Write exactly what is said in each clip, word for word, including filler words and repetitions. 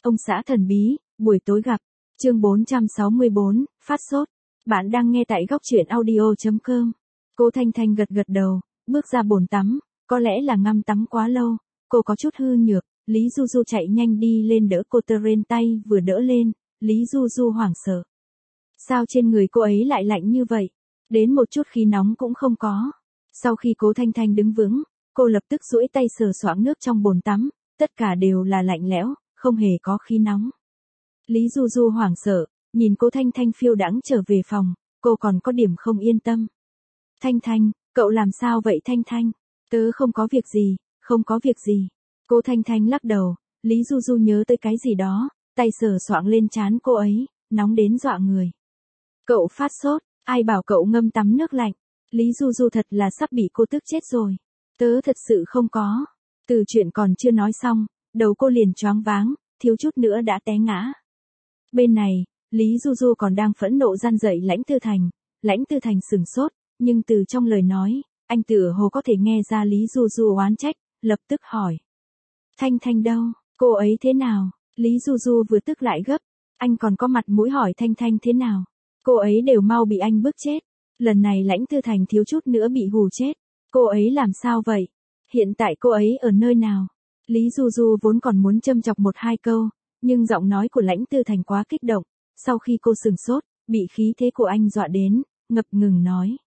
Ông xã thần bí, buổi tối gặp. Chương bốn trăm sáu mươi bốn, phát sốt. Bạn đang nghe tại góc truyện audio chấm com. Cô Thanh Thanh gật gật đầu, bước ra bồn tắm, có lẽ là ngâm tắm quá lâu, cô có chút hư nhược, Lý Du Du chạy nhanh đi lên đỡ cô, tơ rên tay vừa đỡ lên, Lý Du Du hoảng sợ. Sao trên người cô ấy lại lạnh như vậy? Đến một chút khí nóng cũng không có. Sau khi Cố Thanh Thanh đứng vững, cô lập tức duỗi tay sờ soạng nước trong bồn tắm, tất cả đều là lạnh lẽo, không hề có khí nóng. Lý Du Du hoảng sợ, nhìn Cố Thanh Thanh phiêu đãng trở về phòng, cô còn có điểm không yên tâm. Thanh Thanh, cậu làm sao vậy Thanh Thanh? Tớ không có việc gì, không có việc gì. Cố Thanh Thanh lắc đầu, Lý Du Du nhớ tới cái gì đó, tay sờ soạng lên trán cô ấy, nóng đến dọa người. Cậu phát sốt, ai bảo cậu ngâm tắm nước lạnh? Lý Du Du thật là sắp bị cô tức chết rồi. Tớ thật sự không có. Từ chuyện còn chưa nói xong, đầu cô liền choáng váng, thiếu chút nữa đã té ngã. Bên này, Lý Du Du còn đang phẫn nộ gian dậy Lãnh Tư Thành. Lãnh Tư Thành sửng sốt, nhưng từ trong lời nói, anh tựa hồ có thể nghe ra Lý Du Du oán trách, lập tức hỏi. Thanh Thanh đâu, cô ấy thế nào? Lý Du Du vừa tức lại gấp, anh còn có mặt mũi hỏi Thanh Thanh thế nào? Cô ấy đều mau bị anh bức chết. Lần này Lãnh Tư Thành thiếu chút nữa bị hù chết. Cô ấy làm sao vậy? Hiện tại cô ấy ở nơi nào? Lý Du Du vốn còn muốn châm chọc một hai câu, nhưng giọng nói của Lãnh Tư Thành quá kích động. Sau khi cô sừng sốt, bị khí thế của anh dọa đến, ngập ngừng nói.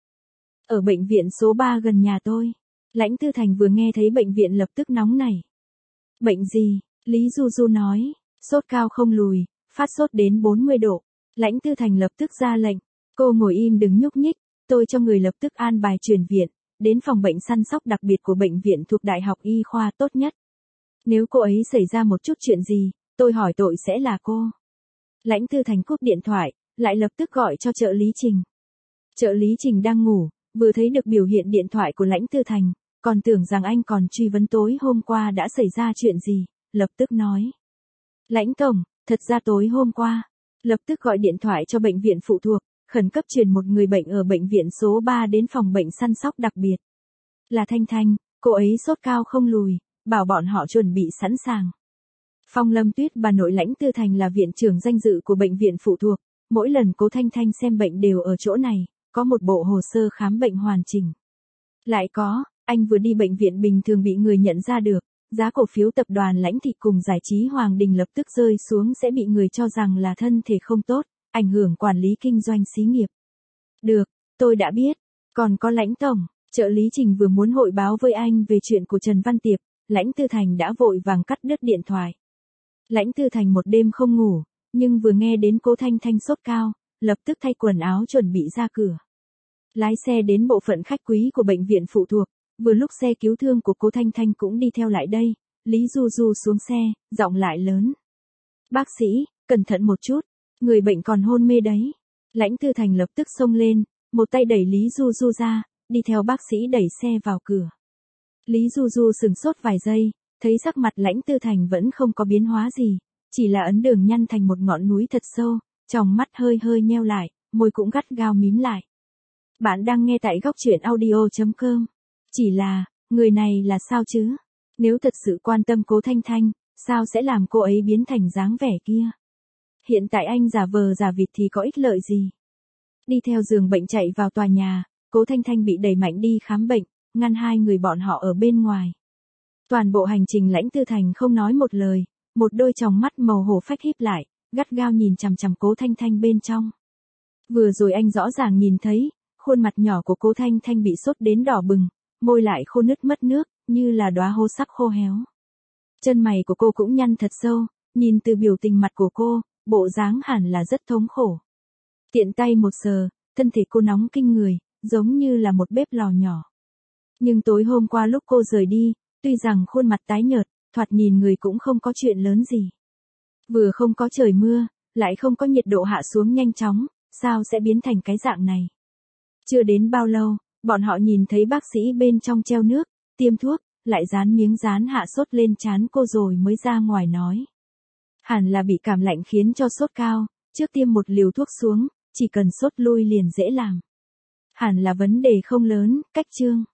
Ở bệnh viện số ba gần nhà tôi. Lãnh Tư Thành vừa nghe thấy bệnh viện lập tức nóng nảy. Bệnh gì? Lý Du Du nói. Sốt cao không lùi, phát sốt đến bốn mươi độ. Lãnh Tư Thành lập tức ra lệnh. Cô ngồi im đừng nhúc nhích, tôi cho người lập tức an bài chuyển viện, đến phòng bệnh săn sóc đặc biệt của bệnh viện thuộc Đại học Y khoa tốt nhất. Nếu cô ấy xảy ra một chút chuyện gì, tôi hỏi tội sẽ là cô. Lãnh Tư Thành cúp điện thoại, lại lập tức gọi cho trợ lý Trình. Trợ lý Trình đang ngủ, vừa thấy được biểu hiện điện thoại của Lãnh Tư Thành, còn tưởng rằng anh còn truy vấn tối hôm qua đã xảy ra chuyện gì, lập tức nói. Lãnh tổng, thật ra tối hôm qua, lập tức gọi điện thoại cho bệnh viện phụ thuộc, khẩn cấp chuyển một người bệnh ở bệnh viện số ba đến phòng bệnh săn sóc đặc biệt. Là Thanh Thanh, cô ấy sốt cao không lùi, bảo bọn họ chuẩn bị sẵn sàng. Phong Lâm Tuyết bà nội Lãnh Tư Thành là viện trưởng danh dự của bệnh viện phụ thuộc, mỗi lần Cố Thanh Thanh xem bệnh đều ở chỗ này, có một bộ hồ sơ khám bệnh hoàn chỉnh. Lại có, anh vừa đi bệnh viện bình thường bị người nhận ra được, giá cổ phiếu tập đoàn Lãnh Thị cùng giải trí Hoàng Đình lập tức rơi xuống sẽ bị người cho rằng là thân thể không tốt, ảnh hưởng quản lý kinh doanh xí nghiệp. Được, tôi đã biết. Còn có Lãnh tổng, trợ lý Trình vừa muốn hội báo với anh về chuyện của Trần Văn Tiệp, Lãnh Tư Thành đã vội vàng cắt đứt điện thoại. Lãnh Tư Thành một đêm không ngủ, nhưng vừa nghe đến Cố Thanh Thanh sốt cao, lập tức thay quần áo chuẩn bị ra cửa. Lái xe đến bộ phận khách quý của bệnh viện phụ thuộc, vừa lúc xe cứu thương của Cố Thanh Thanh cũng đi theo lại đây, Lý Du Du xuống xe, giọng lại lớn. Bác sĩ, cẩn thận một chút, người bệnh còn hôn mê đấy. Lãnh Tư Thành lập tức xông lên, một tay đẩy Lý Du Du ra, đi theo bác sĩ đẩy xe vào cửa. Lý Du Du sừng sốt vài giây, thấy sắc mặt Lãnh Tư Thành vẫn không có biến hóa gì, chỉ là ấn đường nhăn thành một ngọn núi thật sâu, tròng mắt hơi hơi nheo lại, môi cũng gắt gao mím lại. Bạn đang nghe tại góc truyện audio chấm com. Chỉ là, người này là sao chứ? Nếu thật sự quan tâm Cố Thanh Thanh, sao sẽ làm cô ấy biến thành dáng vẻ kia? Hiện tại anh giả vờ giả vịt thì có ích lợi gì? Đi theo giường bệnh chạy vào tòa nhà, Cố Thanh Thanh bị đẩy mạnh đi khám bệnh, ngăn hai người bọn họ ở bên ngoài. Toàn bộ hành trình Lãnh Tư Thành không nói một lời, một đôi tròng mắt màu hổ phách híp lại, gắt gao nhìn chằm chằm Cố Thanh Thanh bên trong. Vừa rồi anh rõ ràng nhìn thấy, khuôn mặt nhỏ của Cố Thanh Thanh bị sốt đến đỏ bừng, môi lại khô nứt mất nước, như là đóa hô sắc khô héo. Chân mày của cô cũng nhăn thật sâu, nhìn từ biểu tình mặt của cô, bộ dáng hẳn là rất thống khổ. Tiện tay một sờ, thân thể cô nóng kinh người, giống như là một bếp lò nhỏ. Nhưng tối hôm qua lúc cô rời đi, tuy rằng khuôn mặt tái nhợt, thoạt nhìn người cũng không có chuyện lớn gì. Vừa không có trời mưa, lại không có nhiệt độ hạ xuống nhanh chóng, sao sẽ biến thành cái dạng này? Chưa đến bao lâu, bọn họ nhìn thấy bác sĩ bên trong treo nước, tiêm thuốc, lại dán miếng dán hạ sốt lên trán cô rồi mới ra ngoài nói. Hẳn là bị cảm lạnh khiến cho sốt cao, trước tiêm một liều thuốc xuống, chỉ cần sốt lui liền dễ làm. Hẳn là vấn đề không lớn, cách chương.